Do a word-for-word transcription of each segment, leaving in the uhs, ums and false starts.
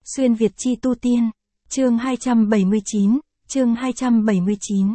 Xuyên Việt chi tu tiên. Chương hai trăm bảy mươi chín, chương hai trăm bảy mươi chín.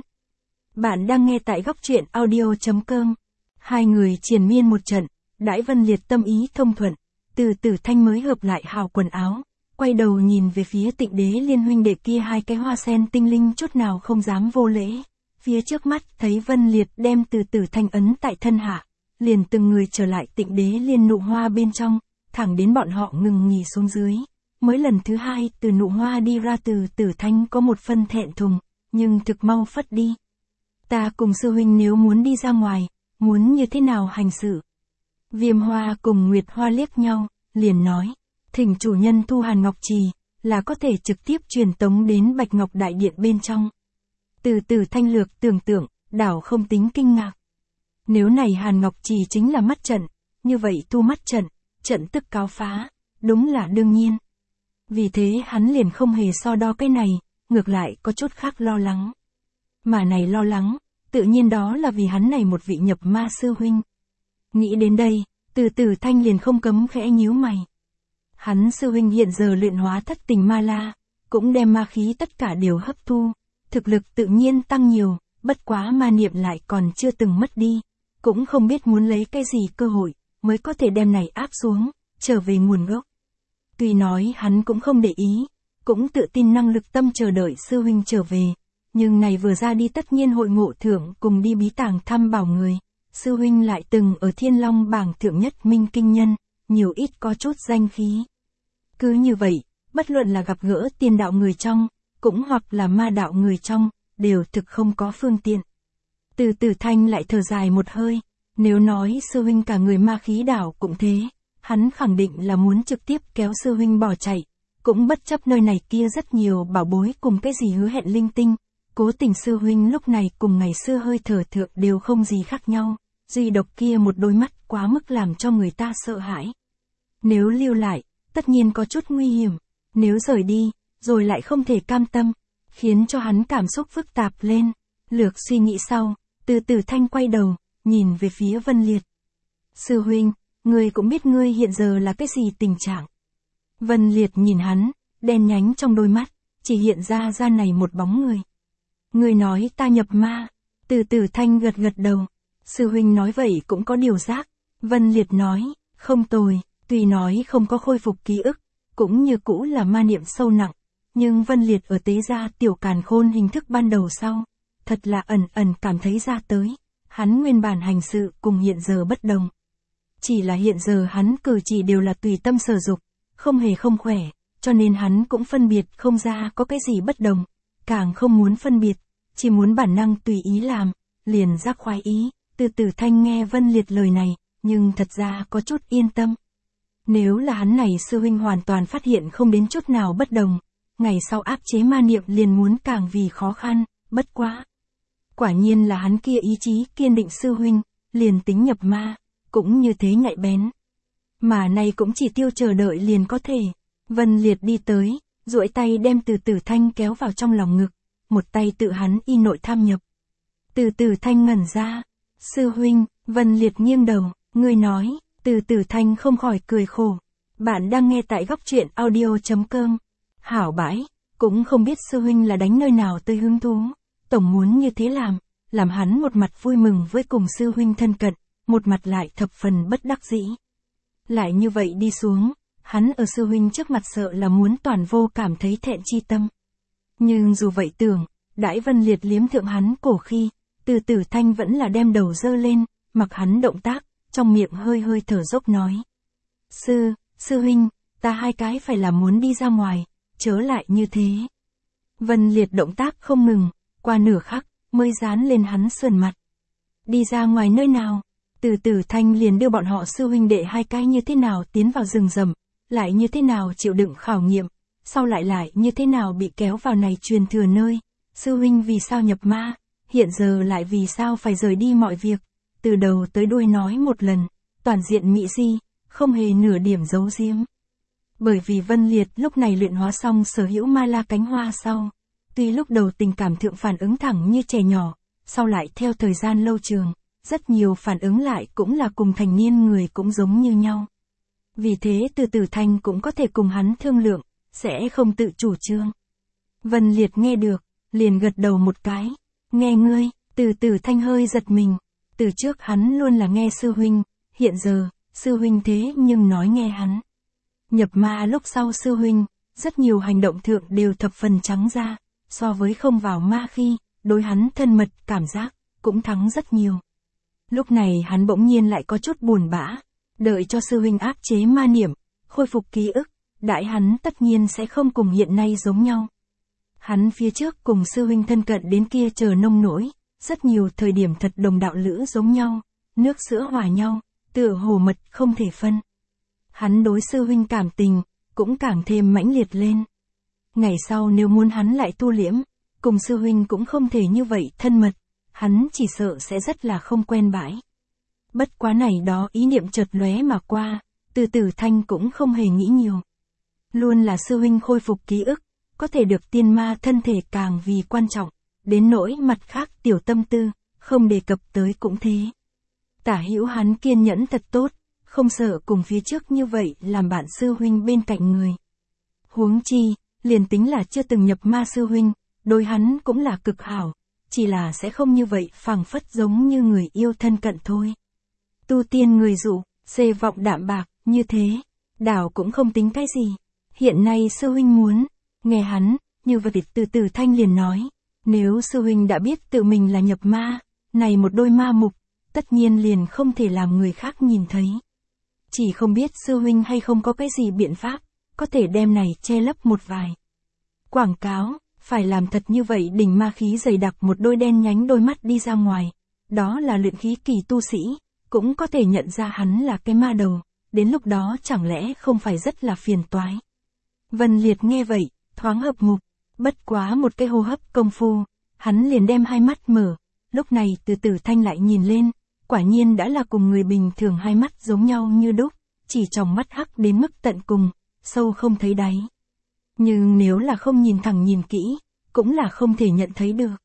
Bạn đang nghe tại góc truyện audio.com. Hai người triền miên một trận, đãi Vân Liệt tâm ý thông thuận, Từ Tử Thanh mới hợp lại hào quần áo, quay đầu nhìn về phía Tịnh Đế Liên huynh đệ kia, hai cái hoa sen tinh linh chút nào không dám vô lễ. Phía trước mắt thấy Vân Liệt đem Từ Tử Thanh ấn tại thân hạ, liền từng người trở lại Tịnh Đế Liên nụ hoa bên trong, thẳng đến bọn họ ngừng nghỉ xuống dưới. Mới lần thứ hai từ nụ hoa đi ra, Từ Tử Thanh có một phân thẹn thùng, nhưng thực mau phất đi. Ta cùng sư huynh nếu muốn đi ra ngoài, muốn như thế nào hành sự? Viêm Hoa cùng Nguyệt Hoa liếc nhau, liền nói, thỉnh chủ nhân thu Hàn Ngọc Trì, là có thể trực tiếp truyền tống đến Bạch Ngọc Đại Điện bên trong. Từ Tử Thanh lược tưởng tượng, đảo không tính kinh ngạc. Nếu này Hàn Ngọc Trì chính là mắt trận, như vậy thu mắt trận, trận tức cáo phá, đúng là đương nhiên. Vì thế hắn liền không hề so đo cái này, ngược lại có chút khác lo lắng. Mà này lo lắng, tự nhiên đó là vì hắn này một vị nhập ma sư huynh. Nghĩ đến đây, Từ Tử Thanh liền không cấm khẽ nhíu mày. Hắn sư huynh hiện giờ luyện hóa thất tình ma la, cũng đem ma khí tất cả đều hấp thu, thực lực tự nhiên tăng nhiều, bất quá ma niệm lại còn chưa từng mất đi, cũng không biết muốn lấy cái gì cơ hội, mới có thể đem này áp xuống, trở về nguồn gốc. Tuy nói hắn cũng không để ý, cũng tự tin năng lực tâm chờ đợi sư huynh trở về, nhưng này vừa ra đi tất nhiên hội ngộ thượng cùng đi bí tàng thăm bảo người, sư huynh lại từng ở Thiên Long bảng thượng nhất minh kinh nhân, nhiều ít có chút danh khí. Cứ như vậy, bất luận là gặp gỡ tiên đạo người trong, cũng hoặc là ma đạo người trong, đều thực không có phương tiện. Từ Tử Thanh lại thở dài một hơi, nếu nói sư huynh cả người ma khí đảo cũng thế, hắn khẳng định là muốn trực tiếp kéo sư huynh bỏ chạy, cũng bất chấp nơi này kia rất nhiều bảo bối cùng cái gì hứa hẹn linh tinh, cố tình sư huynh lúc này cùng ngày xưa hơi thở thượng đều không gì khác nhau, duy độc kia một đôi mắt quá mức làm cho người ta sợ hãi. Nếu lưu lại, tất nhiên có chút nguy hiểm, nếu rời đi, rồi lại không thể cam tâm, khiến cho hắn cảm xúc phức tạp lên. Lược suy nghĩ sau, Từ Tử Thanh quay đầu, nhìn về phía Vân Liệt. Sư huynh, ngươi cũng biết ngươi hiện giờ là cái gì tình trạng. Vân Liệt nhìn hắn, đen nhánh trong đôi mắt, chỉ hiện ra ra này một bóng người. Ngươi nói ta nhập ma. Từ Tử Thanh gật gật đầu. Sư huynh nói vậy cũng có điều giác. Vân Liệt nói, không tồi, tuy nói không có khôi phục ký ức, cũng như cũ là ma niệm sâu nặng, nhưng Vân Liệt ở tế gia tiểu càn khôn hình thức ban đầu sau, thật là ẩn ẩn cảm thấy ra tới, hắn nguyên bản hành sự cùng hiện giờ bất đồng. Chỉ là hiện giờ hắn cử chỉ đều là tùy tâm sở dục, không hề không khỏe, cho nên hắn cũng phân biệt không ra có cái gì bất đồng, càng không muốn phân biệt, chỉ muốn bản năng tùy ý làm, liền giác khoái ý. Từ Tử Thanh nghe Vân Liệt lời này, nhưng thật ra có chút yên tâm. Nếu là hắn này sư huynh hoàn toàn phát hiện không đến chút nào bất đồng, ngày sau áp chế ma niệm liền muốn càng vì khó khăn, bất quá. Quả nhiên là hắn kia ý chí kiên định sư huynh, liền tính nhập ma, cũng như thế nhạy bén. Mà này cũng chỉ tiêu chờ đợi liền có thể. Vân Liệt đi tới, duỗi tay đem Từ Tử Thanh kéo vào trong lòng ngực, một tay tự hắn y nội tham nhập. Từ Tử Thanh ngẩn ra. Sư huynh, Vân Liệt nghiêng đầu, ngươi nói. Từ Tử Thanh không khỏi cười khổ. Bạn đang nghe tại góc truyện audio.com. Hảo bãi, cũng không biết sư huynh là đánh nơi nào tới hứng thú. Tổng muốn như thế làm, làm hắn một mặt vui mừng với cùng sư huynh thân cận, một mặt lại thập phần bất đắc dĩ. Lại như vậy đi xuống, hắn ở sư huynh trước mặt sợ là muốn toàn vô cảm thấy thẹn chi tâm. Nhưng dù vậy tưởng, đãi Vân Liệt liếm thượng hắn cổ khi, Từ Tử Thanh vẫn là đem đầu dơ lên, mặc hắn động tác, trong miệng hơi hơi thở dốc nói. Sư, sư huynh, ta hai cái phải là muốn đi ra ngoài, chớ lại như thế. Vân Liệt động tác không ngừng, qua nửa khắc, mới dán lên hắn sườn mặt. Đi ra ngoài nơi nào? Từ Tử Thanh liền đưa bọn họ sư huynh đệ hai cái như thế nào tiến vào rừng rậm, lại như thế nào chịu đựng khảo nghiệm, sau lại lại như thế nào bị kéo vào này truyền thừa nơi, sư huynh vì sao nhập ma, hiện giờ lại vì sao phải rời đi mọi việc, từ đầu tới đuôi nói một lần, toàn diện mỹ di, không hề nửa điểm giấu giếm. Bởi vì Vân Liệt lúc này luyện hóa xong sở hữu ma la cánh hoa sau, tuy lúc đầu tình cảm thượng phản ứng thẳng như trẻ nhỏ, sau lại theo thời gian lâu trường, rất nhiều phản ứng lại cũng là cùng thành niên người cũng giống như nhau. Vì thế Từ Tử Thanh cũng có thể cùng hắn thương lượng, sẽ không tự chủ trương. Vân Liệt nghe được, liền gật đầu một cái. Nghe ngươi, Từ Tử Thanh hơi giật mình. Từ trước hắn luôn là nghe sư huynh, hiện giờ, sư huynh thế nhưng nói nghe hắn. Nhập ma lúc sau sư huynh, rất nhiều hành động thượng đều thập phần trắng ra, so với không vào ma khi, đối hắn thân mật cảm giác, cũng thắng rất nhiều. Lúc này hắn bỗng nhiên lại có chút buồn bã, đợi cho sư huynh áp chế ma niệm, khôi phục ký ức, đại hắn tất nhiên sẽ không cùng hiện nay giống nhau. Hắn phía trước cùng sư huynh thân cận đến kia chờ nông nỗi, rất nhiều thời điểm thật đồng đạo lữ giống nhau, nước sữa hòa nhau, tựa hồ mật không thể phân. Hắn đối sư huynh cảm tình, cũng càng thêm mãnh liệt lên. Ngày sau nếu muốn hắn lại tu liễm, cùng sư huynh cũng không thể như vậy thân mật, hắn chỉ sợ sẽ rất là không quen bãi. Bất quá này đó ý niệm chợt lóe mà qua, Từ Tử Thanh cũng không hề nghĩ nhiều. Luôn là sư huynh khôi phục ký ức, có thể được tiên ma thân thể càng vì quan trọng, đến nỗi mặt khác tiểu tâm tư, không đề cập tới cũng thế. Tả hữu hắn kiên nhẫn thật tốt, không sợ cùng phía trước như vậy làm bạn sư huynh bên cạnh người. Huống chi, liền tính là chưa từng nhập ma sư huynh, đối hắn cũng là cực hảo, chỉ là sẽ không như vậy phảng phất giống như người yêu thân cận thôi. Tu tiên người dụ, xê vọng đạm bạc, như thế, đảo cũng không tính cái gì. Hiện nay sư huynh muốn, nghe hắn, như vậy Từ Tử Thanh liền nói, nếu sư huynh đã biết tự mình là nhập ma, này một đôi ma mục, tất nhiên liền không thể làm người khác nhìn thấy. Chỉ không biết sư huynh hay không có cái gì biện pháp, có thể đem này che lấp một vài. Quảng cáo, phải làm thật như vậy đỉnh ma khí dày đặc một đôi đen nhánh đôi mắt đi ra ngoài, đó là luyện khí kỳ tu sĩ, cũng có thể nhận ra hắn là cái ma đầu, đến lúc đó chẳng lẽ không phải rất là phiền toái. Vân Liệt nghe vậy, thoáng hợp ngục, bất quá một cái hô hấp công phu, hắn liền đem hai mắt mở, lúc này Từ Tử Thanh lại nhìn lên, quả nhiên đã là cùng người bình thường hai mắt giống nhau như đúc, chỉ trong mắt hắc đến mức tận cùng, sâu không thấy đáy. Nhưng nếu là không nhìn thẳng nhìn kỹ, cũng là không thể nhận thấy được.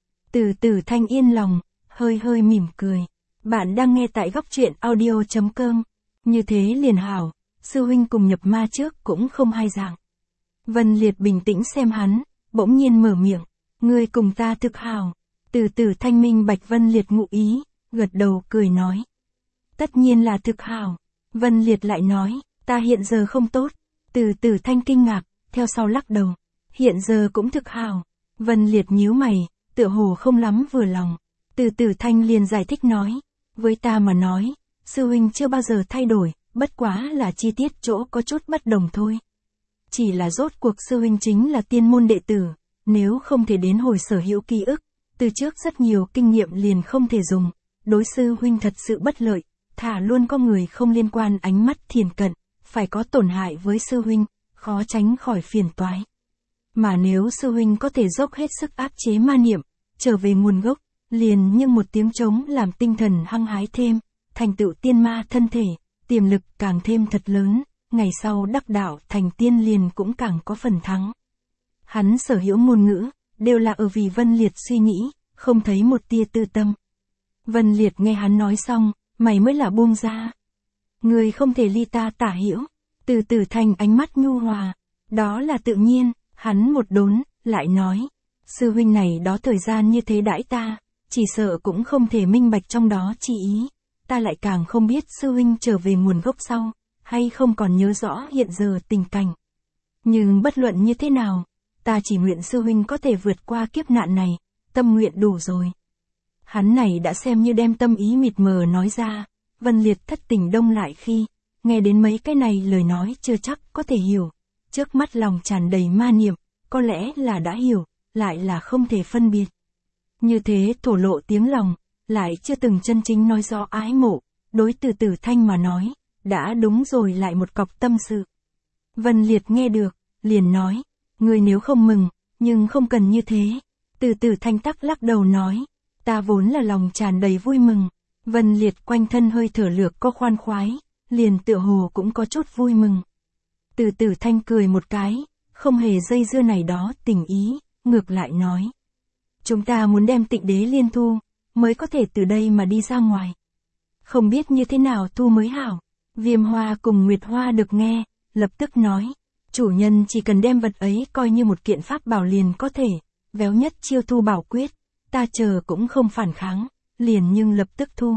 Từ Tử Thanh yên lòng, hơi hơi mỉm cười. Bạn đang nghe tại góc truyện audio chấm com. Như thế liền hảo, sư huynh cùng nhập ma trước cũng không hai dạng. Vân Liệt bình tĩnh xem hắn, bỗng nhiên mở miệng. Ngươi cùng ta thực hảo. Từ Tử Thanh minh bạch Vân Liệt ngụ ý, gật đầu cười nói. Tất nhiên là thực hảo. Vân Liệt lại nói, ta hiện giờ không tốt. Từ Tử Thanh kinh ngạc, theo sau lắc đầu. Hiện giờ cũng thực hảo. Vân Liệt nhíu mày, tựa hồ không lắm vừa lòng. Từ Tử Thanh liền giải thích nói. Với ta mà nói, sư huynh chưa bao giờ thay đổi, bất quá là chi tiết chỗ có chút bất đồng thôi. Chỉ là rốt cuộc sư huynh chính là tiên môn đệ tử, nếu không thể đến hồi sở hữu ký ức, từ trước rất nhiều kinh nghiệm liền không thể dùng, đối sư huynh thật sự bất lợi, thả luôn có người không liên quan ánh mắt thiền cận, phải có tổn hại với sư huynh, khó tránh khỏi phiền toái. Mà nếu sư huynh có thể dốc hết sức áp chế ma niệm, trở về nguồn gốc, liền nhưng một tiếng trống làm tinh thần hăng hái thêm, thành tựu tiên ma thân thể, tiềm lực càng thêm thật lớn, ngày sau đắc đạo thành tiên liền cũng càng có phần thắng. Hắn sở hữu ngôn ngữ, đều là ở vì Vân Liệt suy nghĩ, không thấy một tia tư tâm. Vân Liệt nghe hắn nói xong, mày mới là buông ra. Người không thể ly ta tả hữu, Từ Tử Thanh ánh mắt nhu hòa, đó là tự nhiên, hắn một đốn, lại nói, sư huynh này đó thời gian như thế đãi ta, chỉ sợ cũng không thể minh bạch trong đó chi ý, ta lại càng không biết sư huynh trở về nguồn gốc sau, hay không còn nhớ rõ hiện giờ tình cảnh. Nhưng bất luận như thế nào, ta chỉ nguyện sư huynh có thể vượt qua kiếp nạn này, tâm nguyện đủ rồi. Hắn này đã xem như đem tâm ý mịt mờ nói ra, Vân Liệt thất tình đông lại khi, nghe đến mấy cái này lời nói chưa chắc có thể hiểu, trước mắt lòng tràn đầy ma niệm, có lẽ là đã hiểu, lại là không thể phân biệt. Như thế thổ lộ tiếng lòng, lại chưa từng chân chính nói rõ ái mộ, đối Từ Tử Thanh mà nói, đã đúng rồi lại một cọc tâm sự. Vân Liệt nghe được, liền nói, ngươi nếu không mừng, nhưng không cần như thế. Từ Tử Thanh tắc lắc đầu nói, ta vốn là lòng tràn đầy vui mừng. Vân Liệt quanh thân hơi thở lược có khoan khoái, liền tựa hồ cũng có chút vui mừng. Từ Tử Thanh cười một cái, không hề dây dưa này đó tình ý, ngược lại nói. Chúng ta muốn đem Tịnh Đế liên thu, mới có thể từ đây mà đi ra ngoài. Không biết như thế nào thu mới hảo. Viêm Hoa cùng Nguyệt Hoa được nghe, lập tức nói. Chủ nhân chỉ cần đem vật ấy coi như một kiện pháp bảo liền có thể, véo nhất chiêu thu bảo quyết, ta chờ cũng không phản kháng, liền nhưng lập tức thu.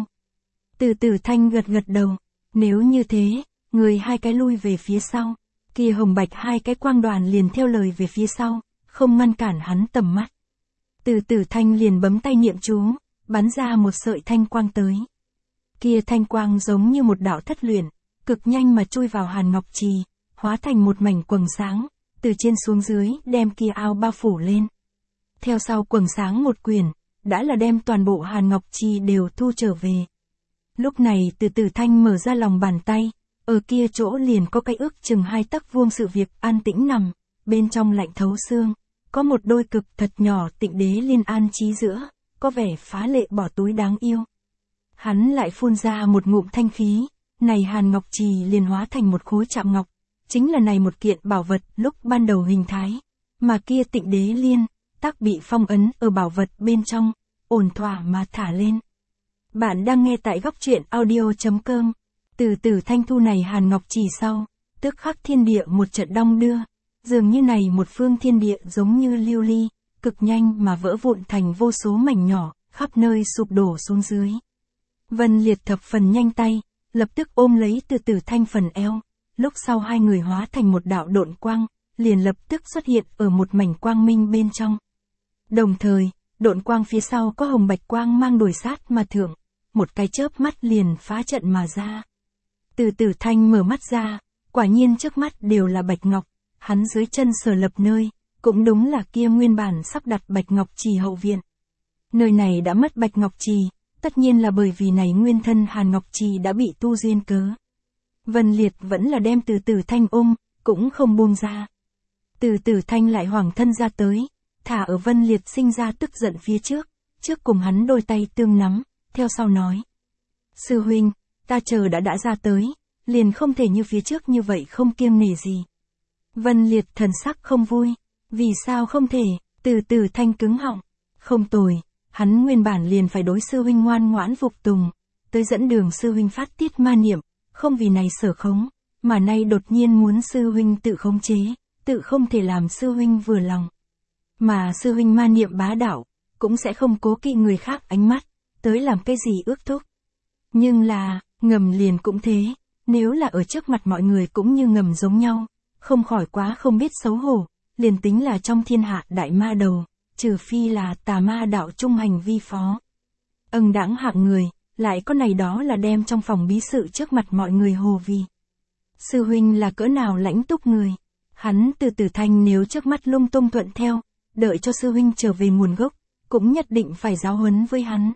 Từ Tử Thanh gật gật đầu, nếu như thế, người hai cái lui về phía sau, kia hồng bạch hai cái quang đoàn liền theo lời về phía sau, không ngăn cản hắn tầm mắt. Từ Tử Thanh liền bấm tay niệm chú, bắn ra một sợi thanh quang tới. Kia thanh quang giống như một đạo thất luyện, cực nhanh mà chui vào Hàn Ngọc Trì, hóa thành một mảnh quầng sáng, từ trên xuống dưới đem kia ao bao phủ lên. Theo sau quầng sáng một quyển, đã là đem toàn bộ Hàn Ngọc Trì đều thu trở về. Lúc này Từ Tử Thanh mở ra lòng bàn tay, ở kia chỗ liền có cái ước chừng hai tấc vuông sự việc an tĩnh nằm, bên trong lạnh thấu xương, có một đôi cực thật nhỏ Tịnh Đế Liên an trí giữa, có vẻ phá lệ bỏ túi đáng yêu. Hắn lại phun ra một ngụm thanh khí, này Hàn Ngọc Trì liền hóa thành một khối chạm ngọc, chính là này một kiện bảo vật lúc ban đầu hình thái, mà kia Tịnh Đế Liên, tác bị phong ấn ở bảo vật bên trong, ổn thỏa mà thả lên. Bạn đang nghe tại góc truyện audio chấm com. Từ Tử Thanh thu này Hàn Ngọc Trì sau, tức khắc thiên địa một trận đong đưa, dường như này một phương thiên địa giống như lưu ly, cực nhanh mà vỡ vụn thành vô số mảnh nhỏ, khắp nơi sụp đổ xuống dưới. Vân Liệt thập phần nhanh tay, lập tức ôm lấy Từ Tử Thanh phần eo, lúc sau hai người hóa thành một đạo độn quang, liền lập tức xuất hiện ở một mảnh quang minh bên trong. Đồng thời, độn quang phía sau có hồng bạch quang mang đuổi sát mà thượng, một cái chớp mắt liền phá trận mà ra. Từ Tử Thanh mở mắt ra, quả nhiên trước mắt đều là bạch ngọc, hắn dưới chân sở lập nơi, cũng đúng là kia nguyên bản sắp đặt bạch ngọc trì hậu viện. Nơi này đã mất bạch ngọc trì, tất nhiên là bởi vì này nguyên thân Hàn Ngọc Trì đã bị tu duyên cớ. Vân Liệt vẫn là đem Từ Tử Thanh ôm, cũng không buông ra. Từ Tử Thanh lại hoàng thân ra tới, thả ở Vân Liệt sinh ra tức giận phía trước, trước cùng hắn đôi tay tương nắm, theo sau nói. Sư huynh, ta chờ đã đã ra tới, liền không thể như phía trước như vậy không kiêng nể gì. Vân Liệt thần sắc không vui, vì sao không thể, Từ Tử Thanh cứng họng, không tồi, hắn nguyên bản liền phải đối sư huynh ngoan ngoãn phục tùng, tới dẫn đường sư huynh phát tiết ma niệm, không vì này sở khống, mà nay đột nhiên muốn sư huynh tự khống chế, tự không thể làm sư huynh vừa lòng. Mà sư huynh ma niệm bá đạo, cũng sẽ không cố kỵ người khác ánh mắt, tới làm cái gì ước thúc. Nhưng là, ngầm liền cũng thế, nếu là ở trước mặt mọi người cũng như ngầm giống nhau, không khỏi quá không biết xấu hổ, liền tính là trong thiên hạ đại ma đầu, trừ phi là tà ma đạo trung hành vi phó. Âng đãng hạng người, lại có này đó là đem trong phòng bí sự trước mặt mọi người hồ vì. Sư huynh là cỡ nào lãnh túc người, hắn Từ Tử Thanh nếu trước mắt lung tung thuận theo, đợi cho sư huynh trở về nguồn gốc, cũng nhất định phải giáo huấn với hắn.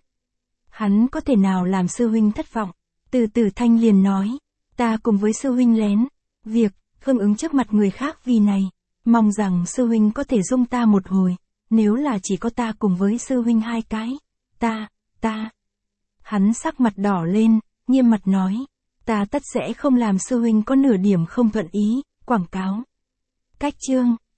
Hắn có thể nào làm sư huynh thất vọng, Từ Tử Thanh liền nói, ta cùng với sư huynh lén, việc, hưng ứng trước mặt người khác vì này, mong rằng sư huynh có thể dung ta một hồi, nếu là chỉ có ta cùng với sư huynh hai cái, ta, ta. Hắn sắc mặt đỏ lên, nghiêm mặt nói, ta tất sẽ không làm sư huynh có nửa điểm không thuận ý, quảng cáo. Cách chương.